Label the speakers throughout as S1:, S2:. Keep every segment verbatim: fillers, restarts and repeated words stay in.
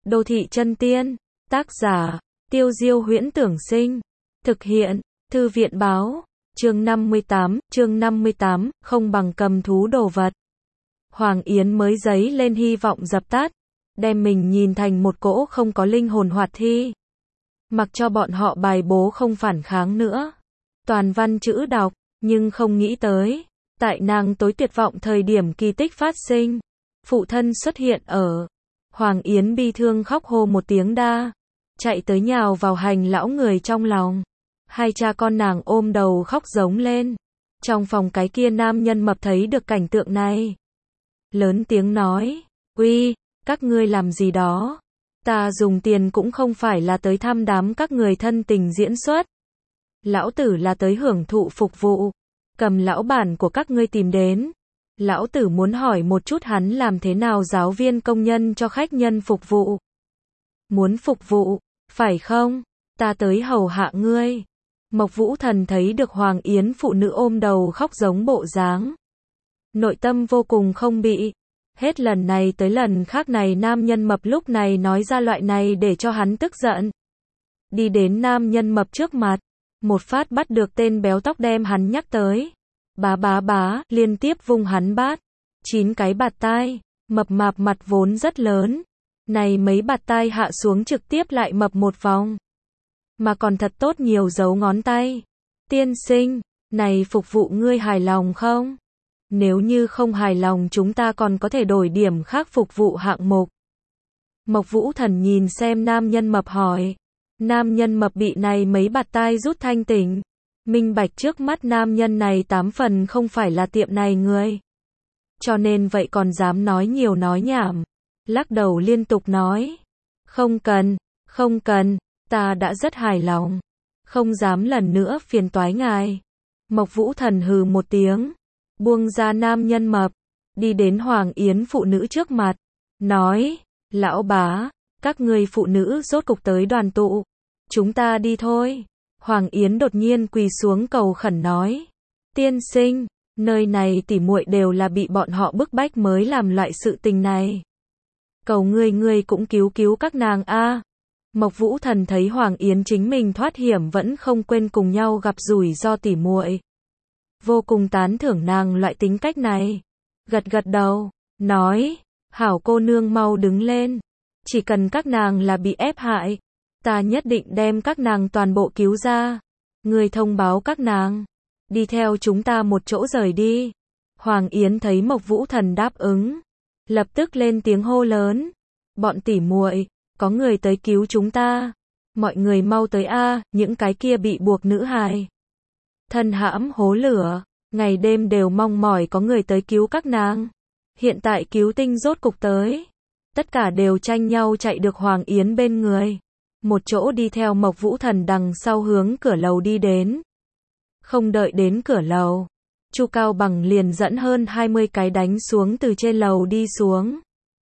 S1: Đô thị chân tiên, tác giả, Tiêu Diêu Huyễn Tưởng Sinh, thực hiện, Thư viện Báo, chương năm mươi tám, chương năm mươi tám, không bằng cầm thú đồ vật. Hoàng Yến mới dấy lên hy vọng dập tắt, đem mình nhìn thành một cỗ không có linh hồn hoạt thi. Mặc cho bọn họ bài bố không phản kháng nữa. Toàn văn chữ đọc, nhưng không nghĩ tới, tại nàng tối tuyệt vọng thời điểm kỳ tích phát sinh. Phụ thân xuất hiện ở. Hoàng Yến bi thương khóc hô một tiếng đa, chạy tới nhào vào hành lão người trong lòng. Hai cha con nàng ôm đầu khóc giống lên. Trong phòng cái kia nam nhân mập thấy được cảnh tượng này. Lớn tiếng nói, uy, các ngươi làm gì đó? Ta dùng tiền cũng không phải là tới thăm đám các người thân tình diễn xuất. Lão tử là tới hưởng thụ phục vụ. Cầm lão bản của các ngươi tìm đến. Lão tử muốn hỏi một chút hắn làm thế nào giáo viên công nhân cho khách nhân phục vụ. Muốn phục vụ, phải không? Ta tới hầu hạ ngươi. Mộc Vũ Thần thấy được Hoàng Yến phụ nữ ôm đầu khóc giống bộ dáng. Nội tâm vô cùng không bị. Hết lần này tới lần khác này nam nhân mập lúc này nói ra loại này để cho hắn tức giận. Đi đến nam nhân mập trước mặt. Một phát bắt được tên béo tóc đem hắn nhắc tới. Bá bá bá, liên tiếp vung hắn bát. Chín cái bạt tai, mập mạp mặt vốn rất lớn. Này mấy bạt tai hạ xuống trực tiếp lại mập một vòng. Mà còn thật tốt nhiều dấu ngón tay. Tiên sinh, này phục vụ ngươi hài lòng không? Nếu như không hài lòng chúng ta còn có thể đổi điểm khác phục vụ hạng mục. Mộc Vũ Thần nhìn xem nam nhân mập hỏi. Nam nhân mập bị này mấy bạt tai rút thanh tỉnh. Minh bạch trước mắt nam nhân này tám phần không phải là tiệm này người. Cho nên vậy còn dám nói nhiều nói nhảm. Lắc đầu liên tục nói. Không cần, không cần, ta đã rất hài lòng. Không dám lần nữa phiền toái ngài. Mộc Vũ Thần hừ một tiếng. Buông ra nam nhân mập. Đi đến Hoàng Yến phụ nữ trước mặt. Nói, lão bá, các ngươi phụ nữ rốt cục tới đoàn tụ. Chúng ta đi thôi. Hoàng Yến đột nhiên quỳ xuống cầu khẩn nói. Tiên sinh, nơi này tỉ muội đều là bị bọn họ bức bách mới làm loại sự tình này. Cầu ngươi ngươi cũng cứu cứu các nàng a. Mộc Vũ Thần thấy Hoàng Yến chính mình thoát hiểm vẫn không quên cùng nhau gặp rủi ro tỉ muội. Vô cùng tán thưởng nàng loại tính cách này. Gật gật đầu, nói, hảo cô nương mau đứng lên. Chỉ cần các nàng là bị ép hại. Ta nhất định đem các nàng toàn bộ cứu ra. Người thông báo các nàng. Đi theo chúng ta một chỗ rời đi. Hoàng Yến thấy Mộc Vũ Thần đáp ứng. Lập tức lên tiếng hô lớn. Bọn tỉ muội, có người tới cứu chúng ta. Mọi người mau tới a, những cái kia bị buộc nữ hài. Thân hãm hố lửa. Ngày đêm đều mong mỏi có người tới cứu các nàng. Hiện tại cứu tinh rốt cục tới. Tất cả đều tranh nhau chạy được Hoàng Yến bên người. Một chỗ đi theo Mộc Vũ Thần đằng sau hướng cửa lầu đi đến. Không đợi đến cửa lầu, Chu Cao Bằng liền dẫn hơn hai mươi cái đánh xuống từ trên lầu đi xuống.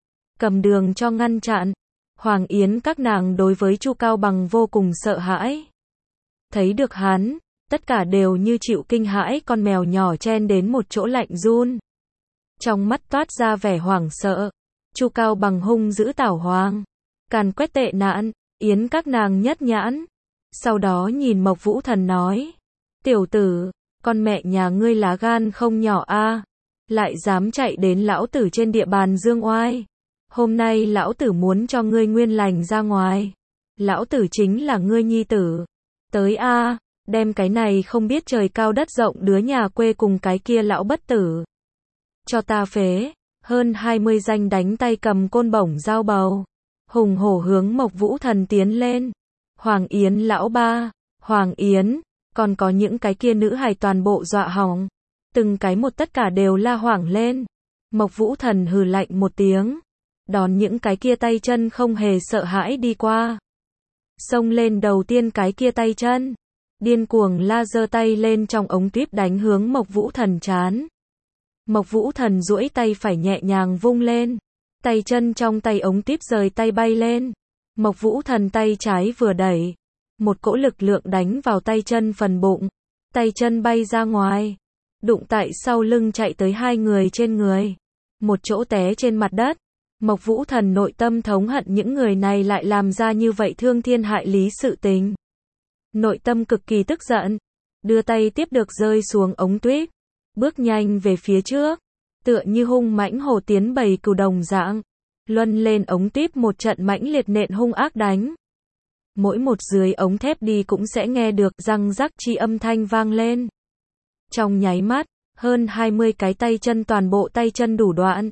S1: Cầm đường cho ngăn chặn. Hoàng Yến các nàng đối với Chu Cao Bằng vô cùng sợ hãi. Thấy được hắn, tất cả đều như chịu kinh hãi con mèo nhỏ chen đến một chỗ lạnh run. Trong mắt toát ra vẻ hoảng sợ. Chu Cao Bằng hung dữ tảo hoàng. Càn quét tệ nạn. Yến các nàng nhất nhãn. Sau đó nhìn Mộc Vũ Thần nói. Tiểu tử, con mẹ nhà ngươi lá gan không nhỏ a, lại dám chạy đến lão tử trên địa bàn dương oai. Hôm nay lão tử muốn cho ngươi nguyên lành ra ngoài. Lão tử chính là ngươi nhi tử. Tới a, đem cái này không biết trời cao đất rộng đứa nhà quê cùng cái kia lão bất tử. Cho ta phế. Hơn hai mươi danh đánh tay cầm côn bổng dao bầu. Hùng hổ hướng Mộc Vũ Thần tiến lên. Hoàng Yến lão ba, Hoàng Yến, còn có những cái kia nữ hài toàn bộ dọa hỏng. Từng cái một tất cả đều la hoảng lên. Mộc Vũ Thần hừ lạnh một tiếng. Đón những cái kia tay chân không hề sợ hãi đi qua. Xông lên đầu tiên cái kia tay chân. Điên cuồng la giơ tay lên trong ống tuyếp đánh hướng Mộc Vũ Thần trán. Mộc Vũ Thần duỗi tay phải nhẹ nhàng vung lên. Tay chân trong tay ống tiếp rời tay bay lên. Mộc Vũ Thần tay trái vừa đẩy. Một cỗ lực lượng đánh vào tay chân phần bụng. Tay chân bay ra ngoài. Đụng tại sau lưng chạy tới hai người trên người. Một chỗ té trên mặt đất. Mộc Vũ Thần nội tâm thống hận những người này lại làm ra như vậy thương thiên hại lý sự tình. Nội tâm cực kỳ tức giận, đưa tay tiếp được rơi xuống ống tuyết, bước nhanh về phía trước, tựa như hung mãnh hổ tiến bầy cừu đồng dạng, luân lên ống tuyết một trận mãnh liệt nện hung ác đánh. Mỗi một dưới ống thép đi cũng sẽ nghe được răng rắc chi âm thanh vang lên. Trong nháy mắt, hơn hai mươi cái tay chân toàn bộ tay chân đủ đoạn,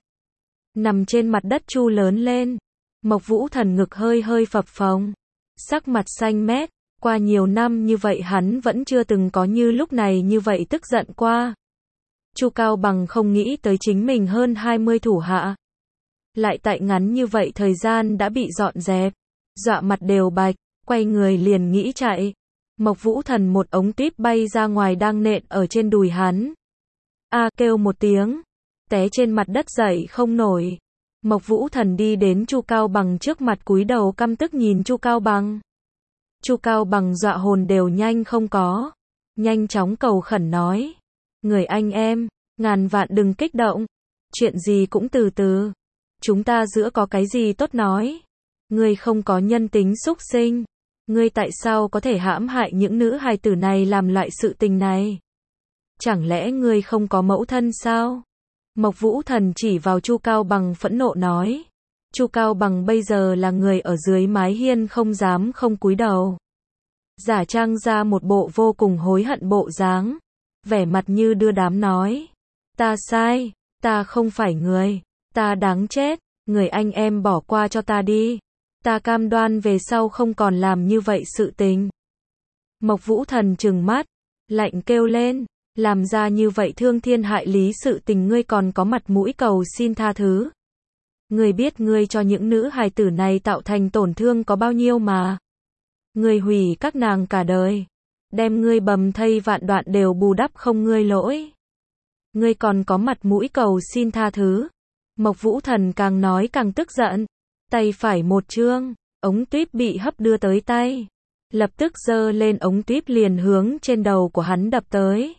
S1: nằm trên mặt đất chu lớn lên. Mộc Vũ Thần ngực hơi hơi phập phồng, sắc mặt xanh mét, qua nhiều năm như vậy hắn vẫn chưa từng có như lúc này như vậy tức giận qua. Chu Cao Bằng không nghĩ tới chính mình hơn hai mươi thủ hạ, lại tại ngắn như vậy thời gian đã bị dọn dẹp, dọa mặt đều bạch, quay người liền nghĩ chạy. Mộc Vũ Thần một ống tuyết bay ra ngoài đang nện ở trên đùi hắn. A kêu một tiếng, té trên mặt đất dậy không nổi. Mộc Vũ Thần đi đến Chu Cao Bằng trước mặt cúi đầu căm tức nhìn Chu Cao Bằng. Chu Cao Bằng dọa hồn đều nhanh không có, nhanh chóng cầu khẩn nói: "Người anh em, ngàn vạn đừng kích động, chuyện gì cũng từ từ, chúng ta giữa có cái gì tốt nói, ngươi không có nhân tính xúc sinh, ngươi tại sao có thể hãm hại những nữ hài tử này làm loại sự tình này? Chẳng lẽ ngươi không có mẫu thân sao?" Mộc Vũ Thần chỉ vào Chu Cao Bằng phẫn nộ nói. Chu Cao Bằng bây giờ là người ở dưới mái hiên không dám không cúi đầu, giả trang ra một bộ vô cùng hối hận bộ dáng, vẻ mặt như đưa đám nói: "Ta sai, ta không phải người, ta đáng chết, người anh em bỏ qua cho ta đi, ta cam đoan về sau không còn làm như vậy sự tình." Mộc Vũ Thần trừng mắt, lạnh kêu lên: "Làm ra như vậy thương thiên hại lý sự tình ngươi còn có mặt mũi cầu xin tha thứ? Ngươi biết ngươi cho những nữ hài tử này tạo thành tổn thương có bao nhiêu mà? Ngươi hủy các nàng cả đời, đem ngươi bầm thây vạn đoạn đều bù đắp không ngươi lỗi. Ngươi còn có mặt mũi cầu xin tha thứ?" Mộc Vũ Thần càng nói càng tức giận, tay phải một chương, ống tuyết bị hấp đưa tới tay, lập tức giơ lên ống tuyết liền hướng trên đầu của hắn đập tới.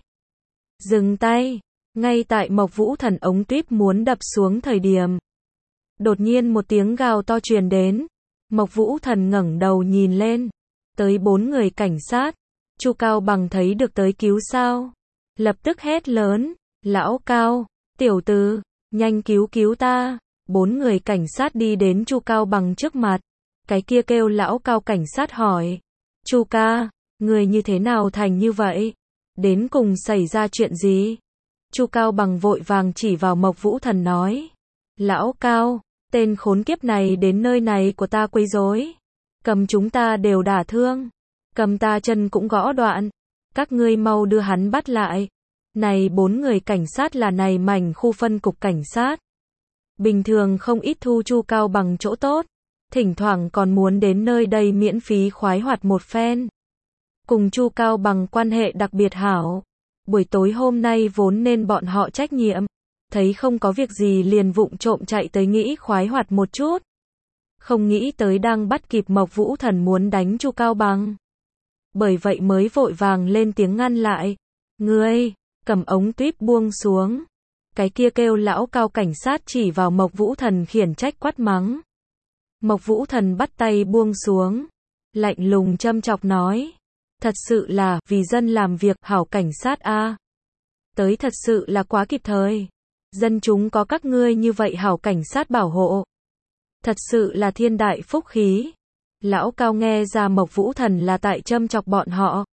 S1: Dừng tay, ngay tại Mộc Vũ Thần ống tuyết muốn đập xuống thời điểm, đột nhiên một tiếng gào to truyền đến. Mộc Vũ Thần ngẩng đầu nhìn lên, tới bốn người cảnh sát. Chu Cao Bằng thấy được tới cứu sao, lập tức hét lớn: "Lão Cao, tiểu tử, nhanh cứu cứu ta!" Bốn người cảnh sát đi đến Chu Cao Bằng trước mặt. Cái kia kêu Lão Cao cảnh sát hỏi: "Chu ca, người như thế nào thành như vậy? Đến cùng xảy ra chuyện gì?" Chu Cao Bằng vội vàng chỉ vào Mộc Vũ Thần nói: "Lão Cao, tên khốn kiếp này đến nơi này của ta quấy rối, cầm chúng ta đều đả thương, cầm ta chân cũng gõ đoạn, các ngươi mau đưa hắn bắt lại." Này bốn người cảnh sát là này mảnh khu phân cục cảnh sát, bình thường không ít thu Chu Cao Bằng chỗ tốt, thỉnh thoảng còn muốn đến nơi đây miễn phí khoái hoạt một phen. Cùng Chu Cao Bằng quan hệ đặc biệt hảo, buổi tối hôm nay vốn nên bọn họ trách nhiệm, thấy không có việc gì liền vụng trộm chạy tới nghĩ khoái hoạt một chút. Không nghĩ tới đang bắt kịp Mộc Vũ Thần muốn đánh Chu Cao Bằng, bởi vậy mới vội vàng lên tiếng ngăn lại. "Ngươi, cầm ống tuyết buông xuống." Cái kia kêu Lão Cao cảnh sát chỉ vào Mộc Vũ Thần khiển trách quát mắng. Mộc Vũ Thần bắt tay buông xuống, lạnh lùng châm chọc nói: "Thật sự là vì dân làm việc, hảo cảnh sát a. Tới thật sự là quá kịp thời. Dân chúng có các ngươi như vậy hảo cảnh sát bảo hộ, thật sự là thiên đại phúc khí." Lão Cao nghe ra Mộc Vũ Thần là tại châm chọc bọn họ,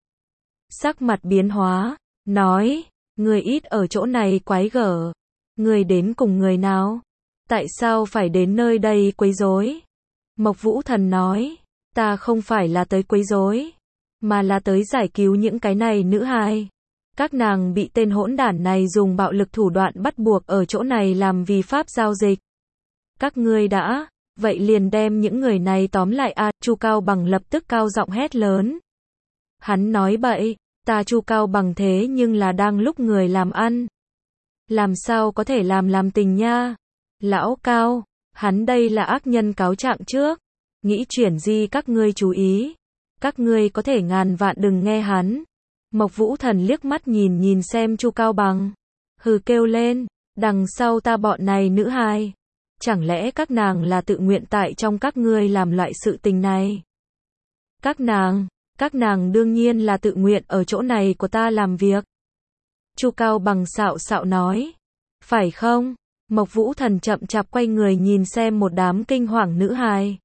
S1: sắc mặt biến hóa, nói: "Người ít ở chỗ này quái gở, người đến cùng người nào? Tại sao phải đến nơi đây quấy rối?" Mộc Vũ Thần nói: "Ta không phải là tới quấy rối, mà là tới giải cứu những cái này nữ hài. Các nàng bị tên hỗn đản này dùng bạo lực thủ đoạn bắt buộc ở chỗ này làm vi pháp giao dịch. Các ngươi đã, vậy liền đem những người này tóm lại a." Chu Cao Bằng lập tức cao giọng hét lớn. Hắn nói bậy, ta Chu Cao Bằng thế nhưng là đang lúc người làm ăn, làm sao có thể làm làm tình nha. Lão Cao, hắn đây là ác nhân cáo trạng trước, nghĩ chuyển di các ngươi chú ý, các ngươi có thể ngàn vạn đừng nghe hắn. Mộc Vũ Thần liếc mắt nhìn nhìn xem Chu Cao Bằng, hừ kêu lên: "Đằng sau ta bọn này nữ hài, chẳng lẽ các nàng là tự nguyện tại trong các ngươi làm loại sự tình này? Các nàng, các nàng đương nhiên là tự nguyện ở chỗ này của ta làm việc. Chu Cao Bằng xạo xạo nói. Phải không? Mộc Vũ Thần chậm chạp quay người nhìn xem một đám kinh hoàng nữ hài.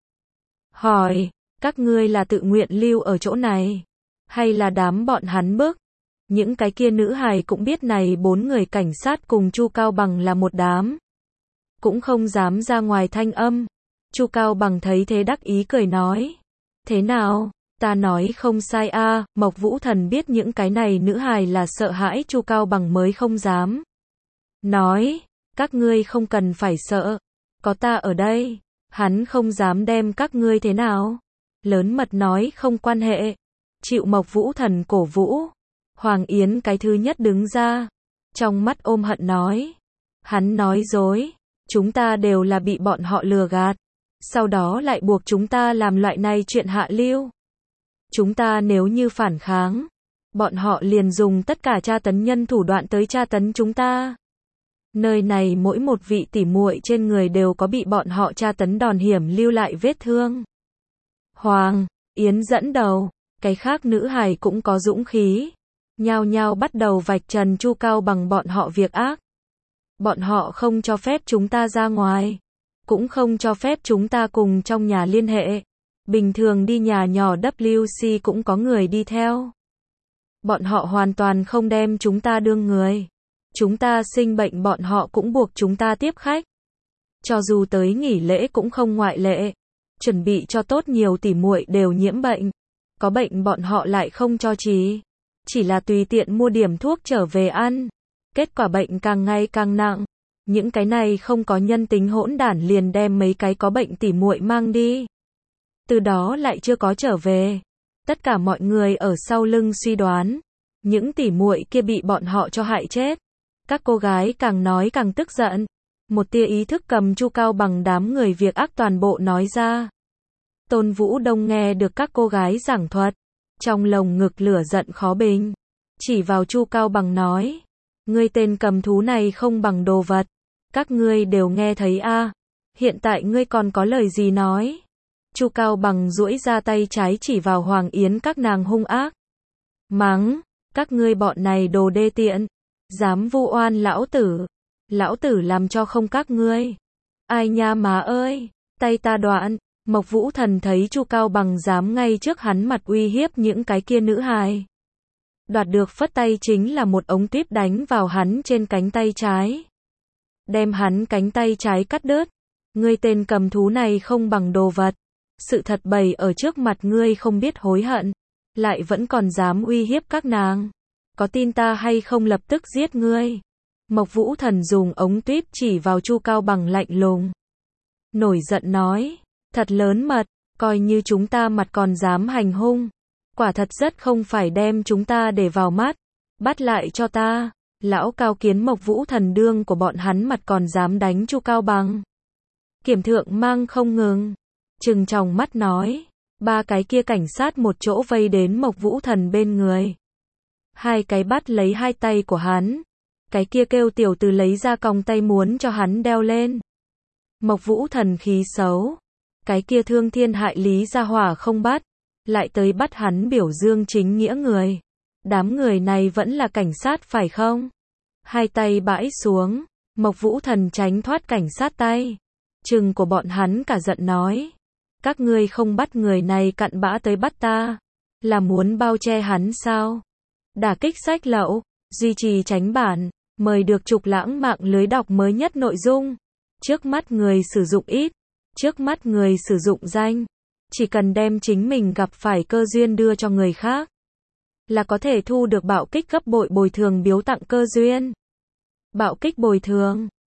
S1: Hỏi, các ngươi là tự nguyện lưu ở chỗ này? Hay là đám bọn hắn bức? Những cái kia nữ hài cũng biết này bốn người cảnh sát cùng Chu Cao Bằng là một đám. Cũng không dám ra ngoài thanh âm. Chu Cao Bằng thấy thế đắc ý cười nói. Thế nào? Ta nói không sai a. À, Mộc Vũ Thần biết những cái này nữ hài là sợ hãi Chu Cao Bằng mới không dám. Nói, các ngươi không cần phải sợ. Có ta ở đây. Hắn không dám đem các ngươi thế nào. Lớn mật nói không quan hệ. Chịu Mộc Vũ Thần cổ vũ. Hoàng Yến cái thứ nhất đứng ra. Trong mắt ôm hận nói. Hắn nói dối. Chúng ta đều là bị bọn họ lừa gạt. Sau đó lại buộc chúng ta làm loại này chuyện hạ lưu. Chúng ta nếu như phản kháng, bọn họ liền dùng tất cả tra tấn nhân thủ đoạn tới tra tấn chúng ta. Nơi này mỗi một vị tỉ muội trên người đều có bị bọn họ tra tấn đòn hiểm lưu lại vết thương. Hoàng Yến dẫn đầu, cái khác nữ hài cũng có dũng khí, nhao nhao bắt đầu vạch trần Chu Cao Bằng bọn họ việc ác. Bọn họ không cho phép chúng ta ra ngoài, cũng không cho phép chúng ta cùng trong nhà liên hệ. Bình thường đi nhà nhỏ W C cũng có người đi theo. Bọn họ hoàn toàn không đem chúng ta đương người. Chúng ta sinh bệnh bọn họ cũng buộc chúng ta tiếp khách. Cho dù tới nghỉ lễ cũng không ngoại lệ. Chuẩn bị cho tốt nhiều tỉ muội đều nhiễm bệnh. Có bệnh bọn họ lại không cho trị. Chỉ là tùy tiện mua điểm thuốc trở về ăn. Kết quả bệnh càng ngày càng nặng. Những cái này không có nhân tính hỗn đản liền đem mấy cái có bệnh tỉ muội mang đi. Từ đó lại chưa có trở về. Tất cả mọi người ở sau lưng suy đoán. Những tỉ muội kia bị bọn họ cho hại chết. Các cô gái càng nói càng tức giận. Một tia ý thức cầm Chu Cao Bằng đám người việc ác toàn bộ nói ra. Tôn Vũ Đông nghe được các cô gái giảng thuật. Trong lồng ngực lửa giận khó bình. Chỉ vào Chu Cao Bằng nói. Ngươi tên cầm thú này không bằng đồ vật. Các ngươi đều nghe thấy a. À. Hiện tại ngươi còn có lời gì nói? Chu Cao Bằng duỗi ra tay trái chỉ vào Hoàng Yến các nàng hung ác. Mắng, các ngươi bọn này đồ đê tiện. Dám vu oan lão tử. Lão tử làm cho không các ngươi. Ai nha má ơi, tay ta đoạn. Mộc Vũ Thần thấy Chu Cao Bằng dám ngay trước hắn mặt uy hiếp những cái kia nữ hài. Đoạt được phất tay chính là một ống tuyếp đánh vào hắn trên cánh tay trái. Đem hắn cánh tay trái cắt đứt. Ngươi tên cầm thú này không bằng đồ vật. Sự thật bày ở trước mặt ngươi không biết hối hận. Lại vẫn còn dám uy hiếp các nàng. Có tin ta hay không lập tức giết ngươi. Mộc Vũ Thần dùng ống tuyếp chỉ vào Chu Cao Bằng lạnh lùng. Nổi giận nói. Thật lớn mật. Coi như chúng ta mặt còn dám hành hung. Quả thật rất không phải đem chúng ta để vào mắt. Bắt lại cho ta. Lão cao kiến Mộc Vũ Thần đương của bọn hắn mặt còn dám đánh Chu Cao Bằng. Kiểm thượng mang không ngừng. Trừng tròng mắt nói. Ba cái kia cảnh sát một chỗ vây đến Mộc Vũ Thần bên người. Hai cái bắt lấy hai tay của hắn. Cái kia kêu tiểu từ lấy ra còng tay muốn cho hắn đeo lên. Mộc Vũ Thần khí xấu. Cái kia thương thiên hại lý gia hỏa không bắt. Lại tới bắt hắn biểu dương chính nghĩa người. Đám người này vẫn là cảnh sát phải không? Hai tay bãi xuống. Mộc Vũ Thần tránh thoát cảnh sát tay. Trừng của bọn hắn cả giận nói. Các ngươi không bắt người này cặn bã tới bắt ta. Là muốn bao che hắn sao? Đả kích sách lậu. Duy trì tránh bản. Mời được Trục Lãng mạng lưới đọc mới nhất nội dung. Trước mắt người sử dụng ít. Trước mắt người sử dụng danh. Chỉ cần đem chính mình gặp phải cơ duyên đưa cho người khác. Là có thể thu được bạo kích gấp bội bồi thường biếu tặng cơ duyên. Bạo kích bồi thường.